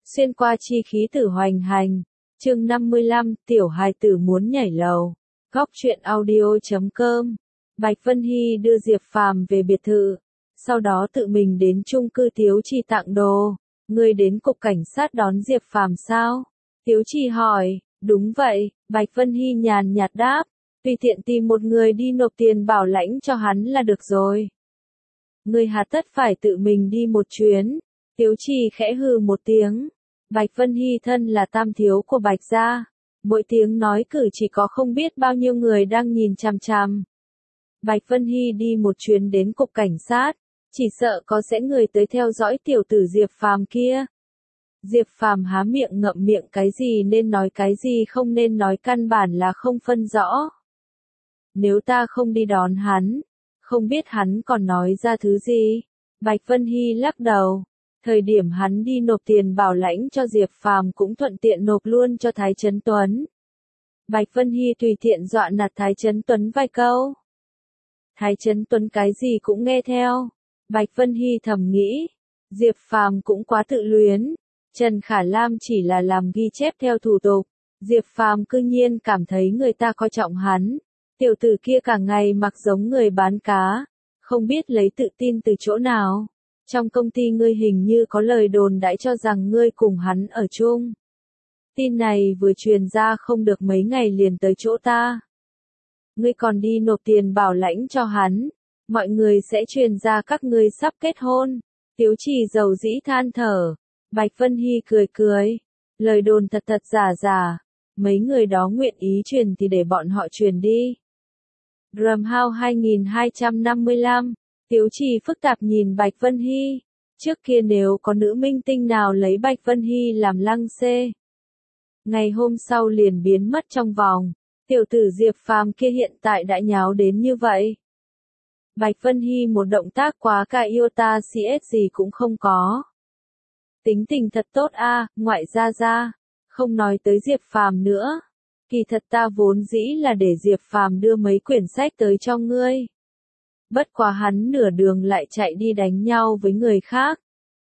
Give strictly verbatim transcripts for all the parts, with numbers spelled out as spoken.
xuyên qua chi khí tử hoành hành. Chương năm mươi lăm, tiểu hài tử muốn nhảy lầu. Góc truyện audio chấm com. Bạch Vân Hy đưa Diệp Phàm về biệt thự, sau đó tự mình đến chung cư Tiếu Trì tặng đồ. Ngươi đến cục cảnh sát đón Diệp Phàm sao? Tiếu Trì hỏi. Đúng vậy, Bạch Vân Hy nhàn nhạt đáp. Tùy tiện tìm một người đi nộp tiền bảo lãnh cho hắn là được rồi. Ngươi hà tất phải tự mình đi một chuyến. Tiếu Trì khẽ hừ một tiếng. Bạch Vân Hy thân là tam thiếu của Bạch gia, mỗi tiếng nói cử chỉ có không biết bao nhiêu người đang nhìn chằm chằm. Bạch Vân Hy đi một chuyến đến cục cảnh sát, chỉ sợ có sẽ người tới theo dõi tiểu tử Diệp Phàm kia. Diệp Phàm há miệng ngậm miệng cái gì nên nói cái gì không nên nói, căn bản là không phân rõ. Nếu ta không đi đón hắn, không biết hắn còn nói ra thứ gì. Bạch Vân Hy lắc đầu. Thời điểm hắn đi nộp tiền bảo lãnh cho Diệp Phàm cũng thuận tiện nộp luôn cho Thái Chấn Tuấn. Bạch Vân Hy tùy tiện dọa nạt Thái Chấn Tuấn vài câu. Thái Chấn Tuấn cái gì cũng nghe theo. Bạch Vân Hy thầm nghĩ, Diệp Phàm cũng quá tự luyến. Trần Khả Lam chỉ là làm ghi chép theo thủ tục, Diệp Phàm cư nhiên cảm thấy người ta coi trọng hắn. Tiểu tử kia cả ngày mặc giống người bán cá, không biết lấy tự tin từ chỗ nào. Trong công ty ngươi hình như có lời đồn đãi cho rằng ngươi cùng hắn ở chung. Tin này vừa truyền ra không được mấy ngày liền tới chỗ ta. Ngươi còn đi nộp tiền bảo lãnh cho hắn, mọi người sẽ truyền ra các ngươi sắp kết hôn. Tiếu Trì dầu dĩ than thở. Bạch Vân Hy cười cười. Lời đồn thật thật giả giả. Mấy người đó nguyện ý truyền thì để bọn họ truyền đi. Drumhouse hai nghìn hai trăm năm mươi lăm. Tiếu Trì phức tạp nhìn Bạch Vân Hy. Trước kia nếu có nữ minh tinh nào lấy Bạch Vân Hy làm lăng xê, ngày hôm sau liền biến mất trong vòng. Tiểu tử Diệp Phàm kia hiện tại đã nháo đến như vậy. Bạch Vân Hy một động tác quá cả iota cs gì cũng không có. Tính tình thật tốt a, à, ngoại gia gia. Không nói tới Diệp Phàm nữa. Kỳ thật ta vốn dĩ là để Diệp Phàm đưa mấy quyển sách tới cho ngươi. Bất quá hắn nửa đường lại chạy đi đánh nhau với người khác.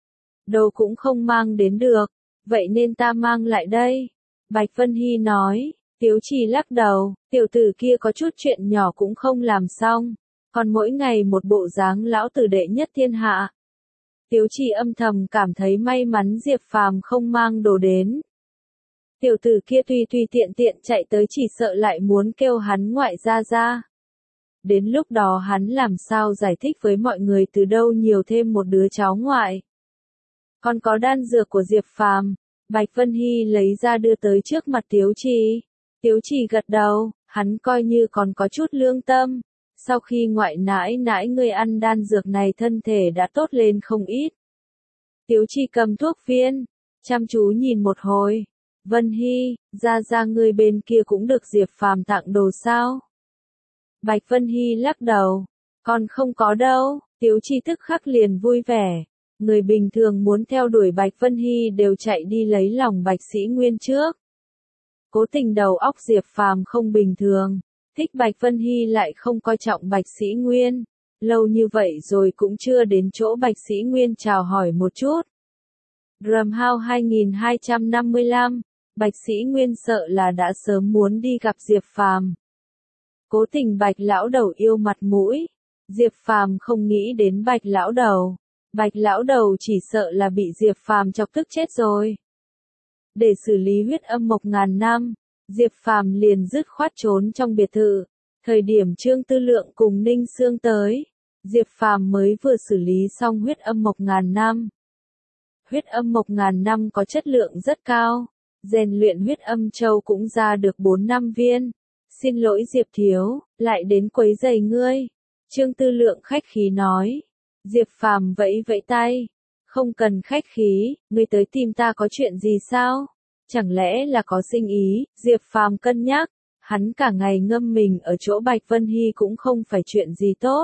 Đồ cũng không mang đến được, vậy nên ta mang lại đây. Bạch Vân Hy nói. Tiếu Trì lắc đầu, tiểu tử kia có chút chuyện nhỏ cũng không làm xong, còn mỗi ngày một bộ dáng lão tử đệ nhất thiên hạ. Tiếu Trì âm thầm cảm thấy may mắn Diệp Phàm không mang đồ đến. Tiểu tử kia tùy tùy tiện tiện chạy tới chỉ sợ lại muốn kêu hắn ngoại gia gia. Đến lúc đó hắn làm sao giải thích với mọi người từ đâu nhiều thêm một đứa cháu ngoại. Còn có đan dược của Diệp Phàm. Bạch Vân Hy lấy ra đưa tới trước mặt Tiếu Trì. Tiếu Trì gật đầu, hắn coi như còn có chút lương tâm. Sau khi ngoại nãi nãi ngươi ăn đan dược này thân thể đã tốt lên không ít. Tiếu Trì cầm thuốc viên, chăm chú nhìn một hồi. Vân Hy, ra ra ngươi bên kia cũng được Diệp Phàm tặng đồ sao? Bạch Vân Hy lắc đầu. Còn không có đâu. Tiếu Trì tức khắc liền vui vẻ. Người bình thường muốn theo đuổi Bạch Vân Hy đều chạy đi lấy lòng Bạch Sĩ Nguyên trước. Cố tình đầu óc Diệp Phàm không bình thường. Thích Bạch Vân Hy lại không coi trọng Bạch Sĩ Nguyên. Lâu như vậy rồi cũng chưa đến chỗ Bạch Sĩ Nguyên chào hỏi một chút. Drumhouse hai nghìn hai trăm năm mươi lăm. Bạch Sĩ Nguyên sợ là đã sớm muốn đi gặp Diệp Phàm. Cố tình Bạch lão đầu yêu mặt mũi. Diệp Phàm không nghĩ đến Bạch lão đầu. Bạch lão đầu chỉ sợ là bị Diệp Phàm chọc tức chết rồi. Để xử lý huyết âm mộc ngàn năm, Diệp Phàm liền dứt khoát trốn trong biệt thự. Thời điểm Trương Tư Lượng cùng Ninh Sương tới, Diệp Phàm mới vừa xử lý xong huyết âm mộc ngàn năm. Huyết âm mộc ngàn năm có chất lượng rất cao, rèn luyện huyết âm châu cũng ra được bốn năm viên. Xin lỗi Diệp thiếu, lại đến quấy rầy ngươi. Trương Tư Lượng khách khí nói. Diệp Phàm vẫy vẫy tay. Không cần khách khí, ngươi tới tìm ta có chuyện gì sao? Chẳng lẽ là có sinh ý? Diệp Phàm cân nhắc, hắn cả ngày ngâm mình ở chỗ Bạch Vân Hy cũng không phải chuyện gì tốt.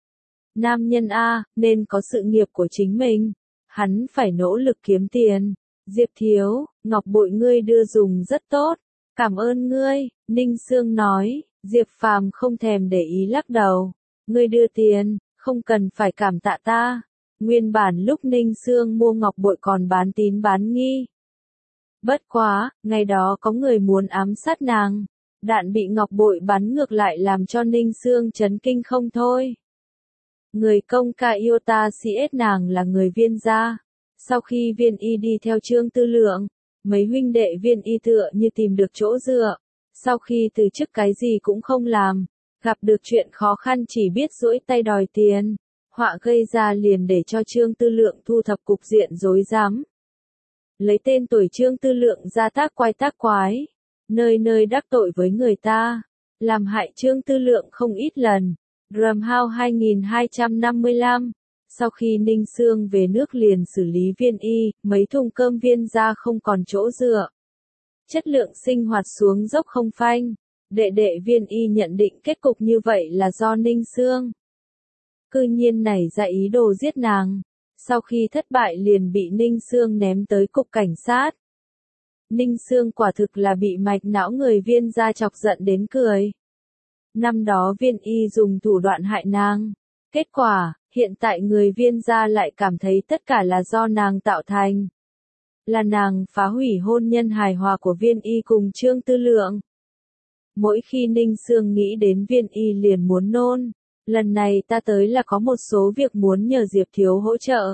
Nam nhân A, nên có sự nghiệp của chính mình. Hắn phải nỗ lực kiếm tiền. Diệp thiếu, ngọc bội ngươi đưa dùng rất tốt. Cảm ơn ngươi, Ninh Sương nói. Diệp Phàm không thèm để ý lắc đầu. Ngươi đưa tiền, không cần phải cảm tạ ta. Nguyên bản lúc Ninh Sương mua ngọc bội còn bán tín bán nghi, Bất quá, ngày đó có người muốn ám sát nàng. Đạn bị ngọc bội bắn ngược lại làm cho Ninh Xương chấn kinh không thôi. Người công ca Iota xê ét nàng là người Viên gia. Sau khi Viên y đi theo Trương Tư Lượng, mấy huynh đệ Viên y tựa như tìm được chỗ dựa. Sau khi từ chức cái gì cũng không làm, gặp được chuyện khó khăn chỉ biết duỗi tay đòi tiền. Họa gây ra liền để cho Trương Tư Lượng thu thập cục diện rối rắm. Lấy tên tuổi Trương Tư Lượng ra tác quái tác quái, nơi nơi đắc tội với người ta, làm hại Trương Tư Lượng không ít lần. Ram Hao hai nghìn hai trăm năm mươi lăm. Sau khi Ninh Xương về nước liền xử lý Viên y, mấy thùng cơm Viên gia không còn chỗ dựa. Chất lượng sinh hoạt xuống dốc không phanh. Đệ đệ Viên y nhận định kết cục như vậy là do Ninh Xương cư nhiên nảy ra ý đồ giết nàng. Sau khi thất bại liền bị Ninh Xương ném tới cục cảnh sát. Ninh Xương quả thực là bị mạch não người Viên gia chọc giận đến cười. Năm đó Viên y dùng thủ đoạn hại nàng. Kết quả, hiện tại người Viên gia lại cảm thấy tất cả là do nàng tạo thành. Là nàng phá hủy hôn nhân hài hòa của Viên y cùng Trương Tư Lượng. Mỗi khi Ninh Xương nghĩ đến Viên y liền muốn nôn. Lần này ta tới là có một số việc muốn nhờ Diệp Thiếu hỗ trợ.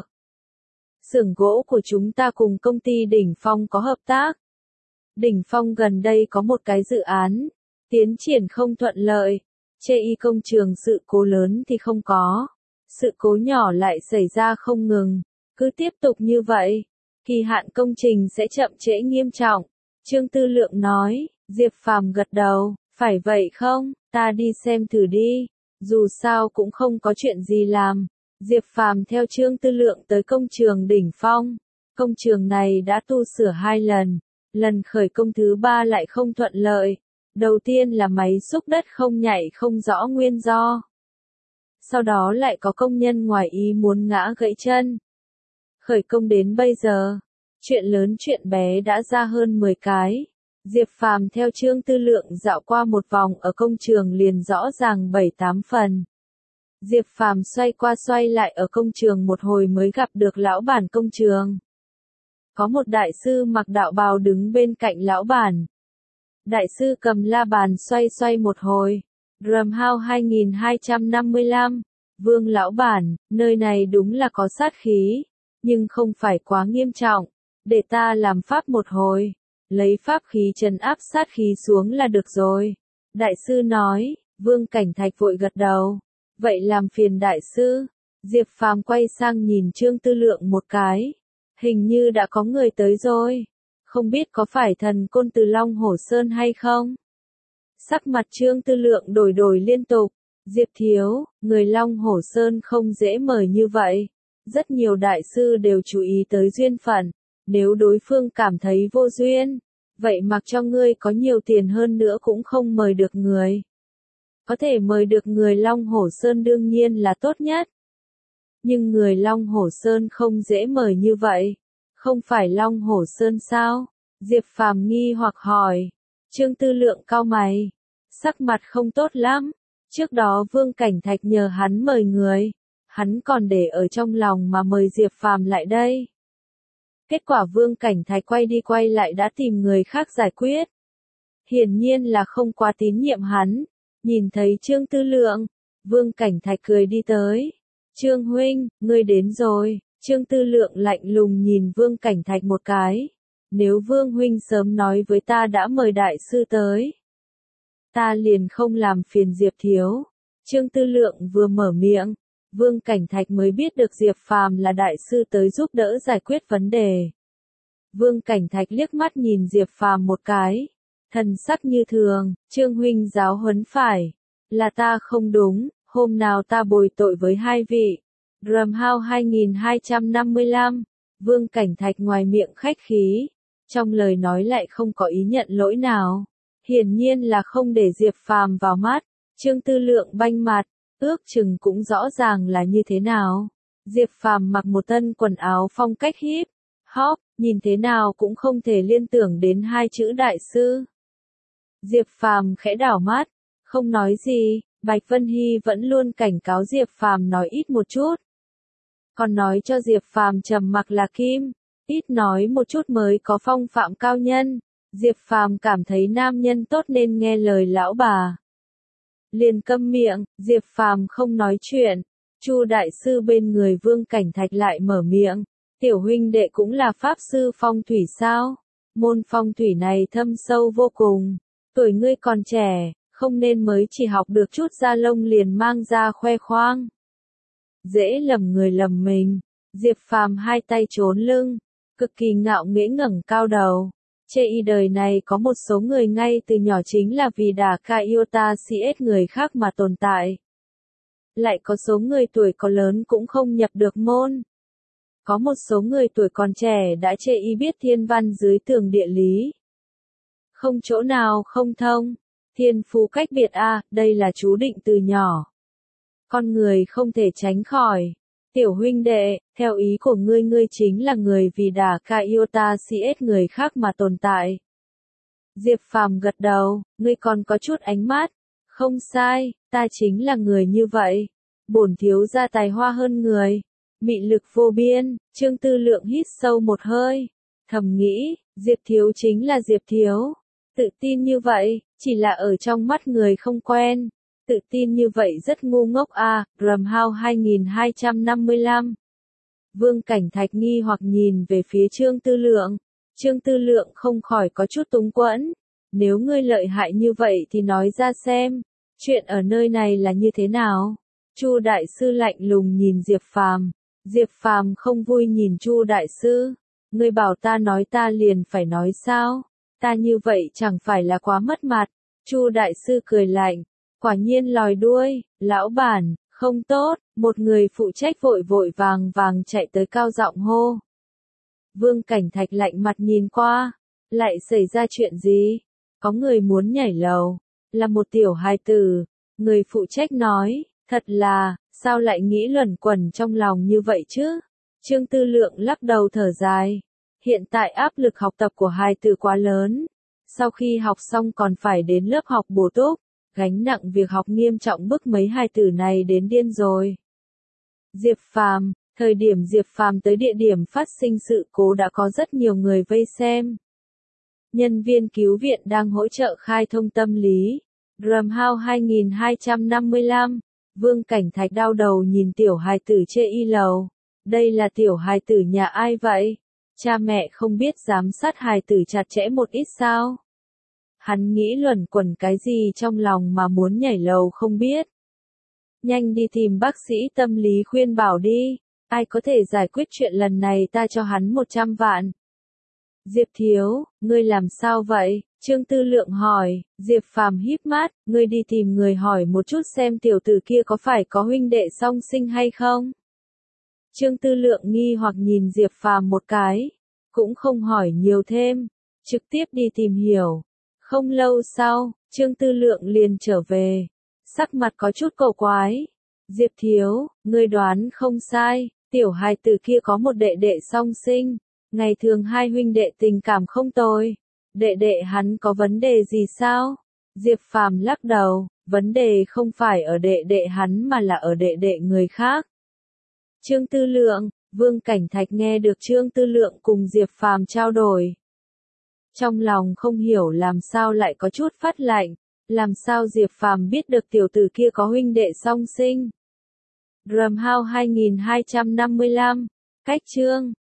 Xưởng gỗ của chúng ta cùng công ty Đỉnh Phong có hợp tác. Đỉnh Phong gần đây có một cái dự án, tiến triển không thuận lợi. Chê y công trường sự cố lớn thì không có. Sự cố nhỏ lại xảy ra không ngừng. Cứ tiếp tục như vậy, kỳ hạn công trình sẽ chậm trễ nghiêm trọng. Trương Tư Lượng nói, Diệp Phàm gật đầu, phải vậy không, ta đi xem thử đi. Dù sao cũng không có chuyện gì làm. Diệp Phàm theo Trương Tư Lượng tới công trường Đỉnh Phong. Công trường này đã tu sửa hai lần. Lần khởi công thứ ba lại không thuận lợi. Đầu tiên là máy xúc đất không nhảy không rõ nguyên do. Sau đó lại có công nhân ngoài ý muốn ngã gãy chân. Khởi công đến bây giờ, chuyện lớn chuyện bé đã ra hơn mười cái. Diệp Phàm theo Trương Tư Lượng dạo qua một vòng ở công trường liền rõ ràng bảy tám phần. Diệp Phàm xoay qua xoay lại ở công trường một hồi mới gặp được lão bản công trường. Có một đại sư mặc đạo bào đứng bên cạnh lão bản. Đại sư cầm la bàn xoay xoay một hồi. Ram Hao hai nghìn hai trăm năm mươi lăm. Vương lão bản, nơi này đúng là có sát khí, nhưng không phải quá nghiêm trọng. Để ta làm pháp một hồi. Lấy pháp khí trấn áp sát khí xuống là được rồi. Đại sư nói, Vương Cảnh Thạch vội gật đầu. Vậy làm phiền đại sư. Diệp Phàm quay sang nhìn Trương Tư Lượng một cái. Hình như đã có người tới rồi. Không biết có phải thần côn từ Long Hổ Sơn hay không? Sắc mặt Trương Tư Lượng đổi đổi liên tục. Diệp Thiếu, người Long Hổ Sơn không dễ mời như vậy. Rất nhiều đại sư đều chú ý tới duyên phận. Nếu đối phương cảm thấy vô duyên, vậy mặc cho ngươi có nhiều tiền hơn nữa cũng không mời được người. Có thể mời được người Long Hổ Sơn đương nhiên là tốt nhất. Nhưng người Long Hổ Sơn không dễ mời như vậy. Không phải Long Hổ Sơn sao? Diệp Phàm nghi hoặc hỏi. Trương Tư Lượng cau mày. Sắc mặt không tốt lắm. Trước đó Vương Cảnh Thạch nhờ hắn mời người. Hắn còn để ở trong lòng mà mời Diệp Phàm lại đây. Kết quả Vương Cảnh Thạch quay đi quay lại đã tìm người khác giải quyết. Hiển nhiên là không quá tín nhiệm hắn. Nhìn thấy Trương Tư Lượng, Vương Cảnh Thạch cười đi tới. Trương huynh, ngươi đến rồi. Trương Tư Lượng lạnh lùng nhìn Vương Cảnh Thạch một cái. Nếu Vương huynh sớm nói với ta đã mời đại sư tới, ta liền không làm phiền Diệp Thiếu. Trương Tư Lượng vừa mở miệng, Vương Cảnh Thạch mới biết được Diệp Phàm là đại sư tới giúp đỡ giải quyết vấn đề. Vương Cảnh Thạch liếc mắt nhìn Diệp Phàm một cái, thần sắc như thường, Trương huynh giáo huấn phải, là ta không đúng, hôm nào ta bồi tội với hai vị. Ram Hao hai nghìn hai trăm năm mươi lăm, Vương Cảnh Thạch ngoài miệng khách khí, trong lời nói lại không có ý nhận lỗi nào. Hiển nhiên là không để Diệp Phàm vào mắt. Trương Tư Lượng banh mặt, ước chừng cũng rõ ràng là như thế nào. Diệp Phàm mặc một thân quần áo phong cách hip hop, nhìn thế nào cũng không thể liên tưởng đến hai chữ đại sư. Diệp Phàm khẽ đảo mắt, không nói gì. Bạch Vân Hy vẫn luôn cảnh cáo Diệp Phàm nói ít một chút, còn nói cho Diệp Phàm trầm mặc là kim. Ít nói một chút mới có phong phạm cao nhân. Diệp Phàm cảm thấy nam nhân tốt nên nghe lời lão bà. Liền câm miệng, Diệp Phàm không nói chuyện. Chu đại sư bên người Vương Cảnh Thạch lại mở miệng. Tiểu huynh đệ cũng là pháp sư phong thủy sao? Môn phong thủy này thâm sâu vô cùng. Tuổi ngươi còn trẻ, không nên mới chỉ học được chút da lông liền mang ra khoe khoang. Dễ lầm người lầm mình. Diệp Phàm hai tay trốn lưng, cực kỳ ngạo nghễ ngẩng cao đầu. Chê y đời này có một số người ngay từ nhỏ chính là vì đả ca iota cs người khác mà tồn tại. Lại có số người tuổi có lớn cũng không nhập được môn. Có một số người tuổi còn trẻ đã chê y biết thiên văn dưới tường địa lý. Không chỗ nào không thông. Thiên phú cách biệt a, à, đây là chú định từ nhỏ. Con người không thể tránh khỏi. Tiểu huynh đệ, theo ý của ngươi ngươi chính là người vì đả ca iota cs người khác mà tồn tại. Diệp Phàm gật đầu, ngươi còn có chút ánh mắt. Không sai, ta chính là người như vậy. Bổn thiếu gia tài hoa hơn người. Mị lực vô biên. Trương Tư Lượng hít sâu một hơi. Thầm nghĩ, Diệp Thiếu chính là Diệp Thiếu. Tự tin như vậy, chỉ là ở trong mắt người không quen. Tự tin như vậy rất ngu ngốc a. À, Drumhouse hai nghìn hai trăm năm mươi lăm. Vương Cảnh Thạch nghi hoặc nhìn về phía Trương Tư Lượng. Trương Tư Lượng không khỏi có chút túng quẫn. Nếu ngươi lợi hại như vậy thì nói ra xem. Chuyện ở nơi này là như thế nào? Chu đại sư lạnh lùng nhìn Diệp Phàm. Diệp Phàm không vui nhìn Chu đại sư. Ngươi bảo ta nói ta liền phải nói sao? Ta như vậy chẳng phải là quá mất mặt. Chu đại sư cười lạnh. Quả nhiên lòi đuôi, lão bản, không tốt. Một người phụ trách vội vội vàng vàng chạy tới cao giọng hô. Vương Cảnh Thạch lạnh mặt nhìn qua. Lại xảy ra chuyện gì? Có người muốn nhảy lầu. Là một tiểu hài tử. Người phụ trách nói, thật là, sao lại nghĩ luẩn quẩn trong lòng như vậy chứ? Trương Tư Lượng lắc đầu thở dài. Hiện tại áp lực học tập của hài tử quá lớn. Sau khi học xong còn phải đến lớp học bổ túc. Gánh nặng việc học nghiêm trọng bức mấy hài tử này đến điên rồi. Diệp Phàm, thời điểm Diệp Phàm tới địa điểm phát sinh sự cố đã có rất nhiều người vây xem. Nhân viên cứu viện đang hỗ trợ khai thông tâm lý. Drumhouse hai nghìn hai trăm năm mươi lăm. Vương Cảnh Thạch đau đầu nhìn tiểu hài tử chê y lầu. Đây là tiểu hài tử nhà ai vậy? Cha mẹ không biết giám sát hài tử chặt chẽ một ít sao? Hắn nghĩ luẩn quẩn cái gì trong lòng mà muốn nhảy lầu không biết. Nhanh đi tìm bác sĩ tâm lý khuyên bảo đi. Ai có thể giải quyết chuyện lần này ta cho hắn một trăm vạn. Diệp Thiếu, ngươi làm sao vậy? Trương Tư Lượng hỏi. Diệp Phàm híp mắt, ngươi đi tìm người hỏi một chút xem tiểu tử kia có phải có huynh đệ song sinh hay không? Trương Tư Lượng nghi hoặc nhìn Diệp Phàm một cái, cũng không hỏi nhiều thêm, trực tiếp đi tìm hiểu. Không lâu sau, Trương Tư Lượng liền trở về, sắc mặt có chút cổ quái. Diệp Thiếu, ngươi đoán không sai, tiểu hài tử kia có một đệ đệ song sinh, ngày thường hai huynh đệ tình cảm không tồi. Đệ đệ hắn có vấn đề gì sao? Diệp Phàm lắc đầu, vấn đề không phải ở đệ đệ hắn mà là ở đệ đệ người khác. Trương Tư Lượng, Vương Cảnh Thạch nghe được Trương Tư Lượng cùng Diệp Phàm trao đổi. Trong lòng không hiểu làm sao lại có chút phát lạnh, làm sao Diệp Phàm biết được tiểu tử kia có huynh đệ song sinh. Drumhouse hai nghìn hai trăm năm mươi lăm, cách chương.